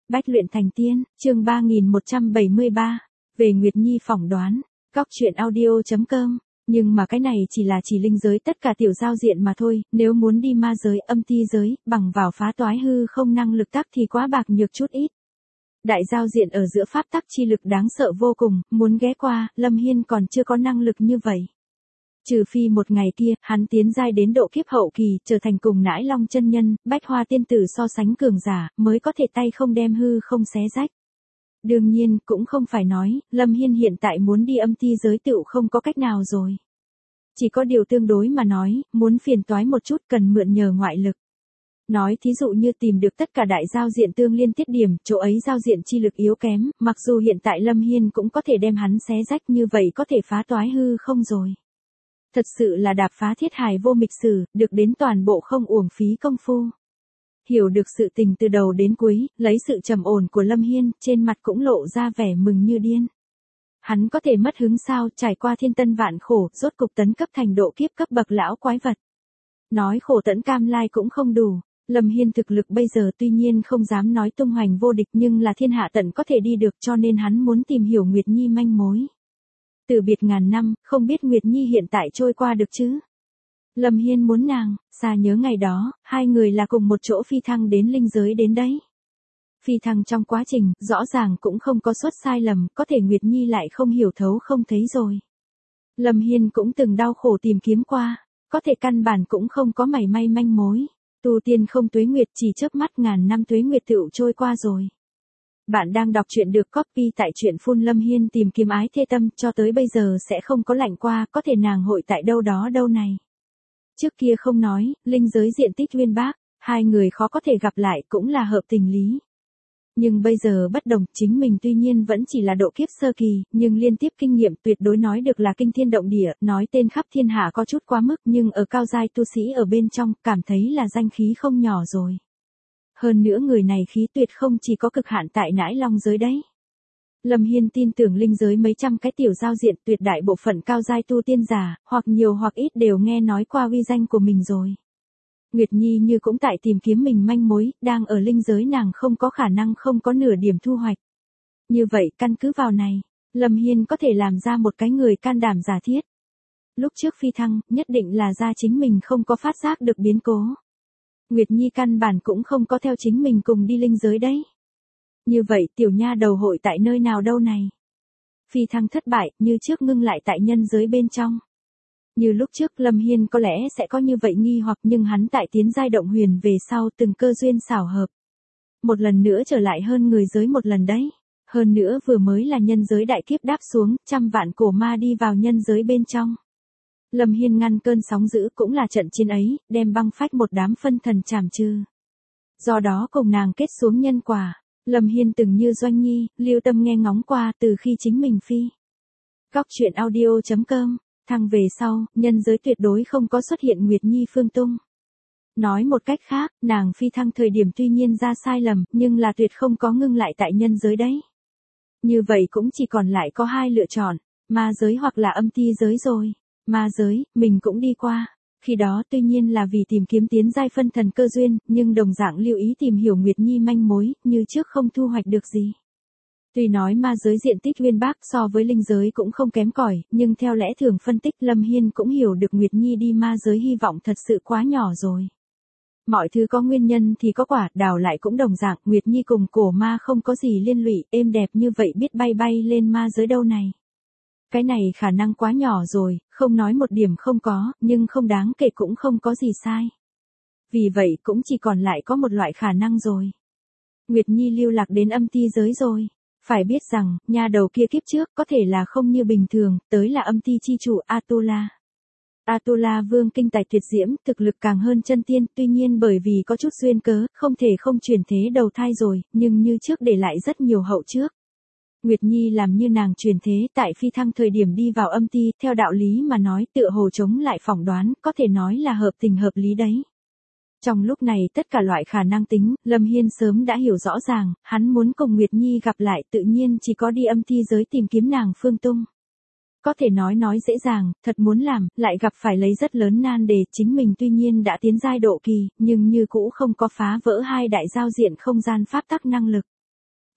Bách luyện thành tiên, chương 3173, về Nguyệt Nhi phỏng đoán, góc truyện audio.com, nhưng mà cái này chỉ linh giới tất cả tiểu giao diện mà thôi, nếu muốn đi ma giới, âm ti giới, bằng vào phá toái hư không năng lực tắc thì quá bạc nhược chút ít. Đại giao diện ở giữa pháp tắc chi lực đáng sợ vô cùng, muốn ghé qua, Lâm Hiên còn chưa có năng lực như vậy. Trừ phi một ngày kia, hắn tiến giai đến độ kiếp hậu kỳ, trở thành cùng Nãi Long chân nhân, Bách Hoa tiên tử so sánh cường giả, mới có thể tay không đem hư không xé rách. Đương nhiên, cũng không phải nói, Lâm Hiên hiện tại muốn đi âm ti giới tựu không có cách nào rồi. Chỉ có điều tương đối mà nói, muốn phiền toái một chút cần mượn nhờ ngoại lực. Nói thí dụ như tìm được tất cả đại giao diện tương liên tiết điểm, chỗ ấy giao diện chi lực yếu kém, mặc dù hiện tại Lâm Hiên cũng có thể đem hắn xé rách như vậy có thể phá toái hư không rồi. Thật sự là đạp phá thiết hài vô mịch sử, được đến toàn bộ không uổng phí công phu. Hiểu được sự tình từ đầu đến cuối, lấy sự trầm ổn của Lâm Hiên, trên mặt cũng lộ ra vẻ mừng như điên. Hắn có thể mất hứng sao, trải qua thiên tân vạn khổ, rốt cục tấn cấp thành độ kiếp cấp bậc lão quái vật. Nói khổ tẫn cam lai cũng không đủ. Lâm Hiên thực lực bây giờ tuy nhiên không dám nói tung hoành vô địch nhưng là thiên hạ tận có thể đi được, cho nên hắn muốn tìm hiểu Nguyệt Nhi manh mối. Từ biệt ngàn năm, không biết Nguyệt Nhi hiện tại trôi qua được chứ? Lâm Hiên muốn nàng, xa nhớ ngày đó, hai người là cùng một chỗ phi thăng đến linh giới đến đấy. Phi thăng trong quá trình, rõ ràng cũng không có suất sai lầm, có thể Nguyệt Nhi lại không hiểu thấu không thấy rồi. Lâm Hiên cũng từng đau khổ tìm kiếm qua, có thể căn bản cũng không có mảy may manh mối. Tu tiên không tuế nguyệt, chỉ chớp mắt ngàn năm tuế nguyệt tựu trôi qua rồi. Bạn đang đọc truyện được copy tại truyện phun Lâm Hiên tìm kiếm ái thê tâm, cho tới bây giờ sẽ không có lạnh qua, có thể nàng hội tại đâu đó đâu này. Trước kia không nói, linh giới diện tích uyên bác, hai người khó có thể gặp lại cũng là hợp tình lý. Nhưng bây giờ bất đồng, chính mình tuy nhiên vẫn chỉ là độ kiếp sơ kỳ, nhưng liên tiếp kinh nghiệm tuyệt đối nói được là kinh thiên động địa, nói tên khắp thiên hạ có chút quá mức nhưng ở cao giai tu sĩ ở bên trong, cảm thấy là danh khí không nhỏ rồi. Hơn nữa người này khí tuyệt không chỉ có cực hạn tại Nãi Long giới đấy. Lâm Hiên tin tưởng linh giới mấy trăm cái tiểu giao diện tuyệt đại bộ phận cao giai tu tiên giả, hoặc nhiều hoặc ít đều nghe nói qua uy danh của mình rồi. Nguyệt Nhi như cũng tại tìm kiếm mình manh mối, đang ở linh giới nàng không có khả năng không có nửa điểm thu hoạch. Như vậy căn cứ vào này, Lâm Hiên có thể làm ra một cái người can đảm giả thiết. Lúc trước phi thăng, nhất định là ra chính mình không có phát giác được biến cố. Nguyệt Nhi căn bản cũng không có theo chính mình cùng đi linh giới đấy. Như vậy tiểu nha đầu hội tại nơi nào đâu này? Phi thăng thất bại, như trước ngưng lại tại nhân giới bên trong. Như lúc trước Lâm Hiên có lẽ sẽ có như vậy nghi hoặc nhưng hắn tại tiến giai động huyền về sau từng cơ duyên xảo hợp. Một lần nữa trở lại hơn người giới một lần đấy. Hơn nữa vừa mới là nhân giới đại kiếp đáp xuống, trăm vạn cổ ma đi vào nhân giới bên trong. Lâm Hiên ngăn cơn sóng dữ cũng là trận chiến ấy, đem băng phách một đám phân thần trảm trừ. Do đó cùng nàng kết xuống nhân quả, Lâm Hiên từng như Doanh Nhi, lưu tâm nghe ngóng qua từ khi chính mình phi. Góc truyện audio.com, thăng về sau, nhân giới tuyệt đối không có xuất hiện Nguyệt Nhi phương tung. Nói một cách khác, nàng phi thăng thời điểm tuy nhiên ra sai lầm, nhưng là tuyệt không có ngưng lại tại nhân giới đấy. Như vậy cũng chỉ còn lại có hai lựa chọn, ma giới hoặc là âm ti giới rồi. Ma giới, mình cũng đi qua. Khi đó tuy nhiên là vì tìm kiếm tiến giai phân thần cơ duyên, nhưng đồng dạng lưu ý tìm hiểu Nguyệt Nhi manh mối, như trước không thu hoạch được gì. Tuy nói ma giới diện tích uyên bác so với linh giới cũng không kém cỏi, nhưng theo lẽ thường phân tích Lâm Hiên cũng hiểu được Nguyệt Nhi đi ma giới hy vọng thật sự quá nhỏ rồi. Mọi thứ có nguyên nhân thì có quả, đảo lại cũng đồng dạng, Nguyệt Nhi cùng cổ ma không có gì liên lụy, êm đẹp như vậy biết bay bay lên ma giới đâu này. Cái này khả năng quá nhỏ rồi, không nói một điểm không có, nhưng không đáng kể cũng không có gì sai. Vì vậy cũng chỉ còn lại có một loại khả năng rồi. Nguyệt Nhi lưu lạc đến âm ti giới rồi. Phải biết rằng, nha đầu kia kiếp trước có thể là không như bình thường, tới là âm ti chi chủ Atula. Atula vương kinh tài tuyệt diễm, thực lực càng hơn chân tiên, tuy nhiên bởi vì có chút duyên cớ, không thể không chuyển thế đầu thai rồi, nhưng như trước để lại rất nhiều hậu trước. Nguyệt Nhi làm như nàng truyền thế tại phi thăng thời điểm đi vào âm ti, theo đạo lý mà nói tựa hồ chống lại phỏng đoán, có thể nói là hợp tình hợp lý đấy. Trong lúc này tất cả loại khả năng tính, Lâm Hiên sớm đã hiểu rõ ràng, hắn muốn cùng Nguyệt Nhi gặp lại tự nhiên chỉ có đi âm ti giới tìm kiếm nàng phương tung. Có thể nói dễ dàng, thật muốn làm, lại gặp phải lấy rất lớn nan đề, chính mình tuy nhiên đã tiến giai độ kỳ, nhưng như cũ không có phá vỡ hai đại giao diện không gian pháp tắc năng lực.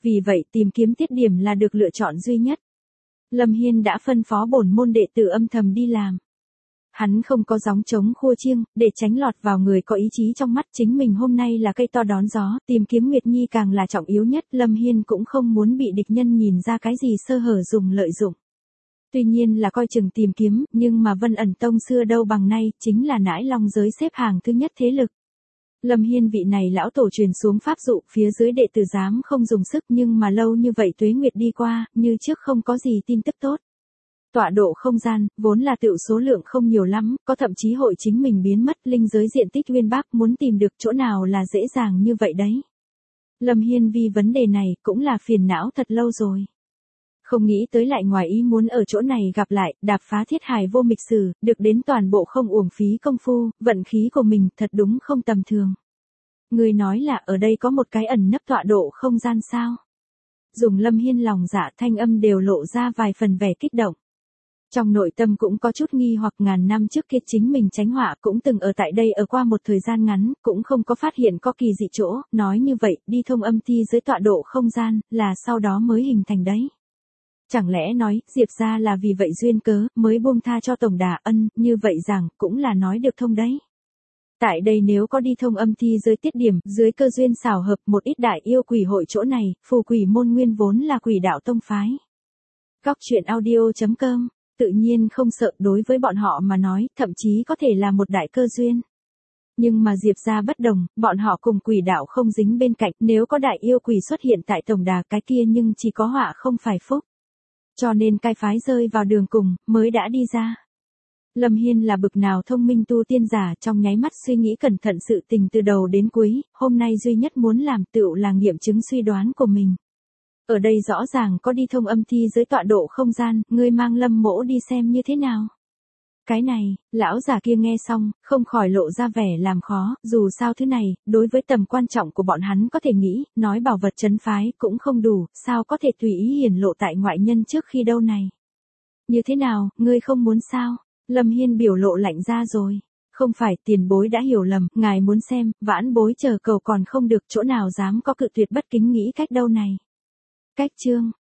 Vì vậy tìm kiếm tiết điểm là được lựa chọn duy nhất. Lâm Hiên đã phân phó bổn môn đệ tử âm thầm đi làm. Hắn không có gióng trống khua chiêng, để tránh lọt vào người có ý chí trong mắt chính mình hôm nay là cây to đón gió, tìm kiếm Nguyệt Nhi càng là trọng yếu nhất, Lâm Hiên cũng không muốn bị địch nhân nhìn ra cái gì sơ hở dùng lợi dụng. Tuy nhiên là coi chừng tìm kiếm, nhưng mà Vân ẩn tông xưa đâu bằng nay, chính là nãi long giới xếp hàng thứ nhất thế lực. Lâm Hiên vị này lão tổ truyền xuống pháp dụ, phía dưới đệ tử dám không dùng sức, nhưng mà lâu như vậy tuế nguyệt đi qua, như trước không có gì tin tức tốt. Tọa độ không gian, vốn là tựu số lượng không nhiều lắm, có thậm chí hội chính mình biến mất, linh giới diện tích uyên bác, muốn tìm được chỗ nào là dễ dàng như vậy đấy. Lâm Hiên vì vấn đề này cũng là phiền não thật lâu rồi. Không nghĩ tới lại ngoài ý muốn ở chỗ này gặp lại, đạp phá thiết hài vô mịch sử, được đến toàn bộ không uổng phí công phu, vận khí của mình thật đúng không tầm thường. Người nói là ở đây có một cái ẩn nấp tọa độ không gian sao? Dùng Lâm Hiên lòng dạ thanh âm đều lộ ra vài phần vẻ kích động. Trong nội tâm cũng có chút nghi hoặc ngàn năm trước kia chính mình tránh họa cũng từng ở tại đây ở qua một thời gian ngắn, cũng không có phát hiện có kỳ dị chỗ, nói như vậy, đi thông âm ti dưới tọa độ không gian, là sau đó mới hình thành đấy. Chẳng lẽ nói, Diệp ra là vì vậy duyên cớ, mới buông tha cho Tổng Đà Ân, như vậy rằng, cũng là nói được thông đấy. Tại đây nếu có đi thông âm thi dưới tiết điểm, dưới cơ duyên xảo hợp một ít đại yêu quỷ hội chỗ này, phù quỷ môn nguyên vốn là quỷ đạo tông phái. Góc truyện audio.com, tự nhiên không sợ đối với bọn họ mà nói, thậm chí có thể là một đại cơ duyên. Nhưng mà Diệp ra bất đồng, bọn họ cùng quỷ đạo không dính bên cạnh, nếu có đại yêu quỷ xuất hiện tại Tổng Đà cái kia nhưng chỉ có họa không phải phúc. Cho nên cai phái rơi vào đường cùng, mới đã đi ra. Lâm Hiên là bực nào thông minh tu tiên giả, trong nháy mắt suy nghĩ cẩn thận sự tình từ đầu đến cuối, hôm nay duy nhất muốn làm tựu là nghiệm chứng suy đoán của mình. Ở đây rõ ràng có đi thông âm thi dưới tọa độ không gian, ngươi mang Lâm mỗ đi xem như thế nào. Cái này, lão già kia nghe xong, không khỏi lộ ra vẻ làm khó, dù sao thứ này, đối với tầm quan trọng của bọn hắn có thể nghĩ, nói bảo vật trấn phái cũng không đủ, sao có thể tùy ý hiển lộ tại ngoại nhân trước khi đâu này. Như thế nào, ngươi không muốn sao? Lâm Hiên biểu lộ lạnh ra rồi. Không phải, tiền bối đã hiểu lầm, ngài muốn xem, vãn bối chờ cầu còn không được, chỗ nào dám có cự tuyệt bất kính nghĩ cách đâu này. Cách chương.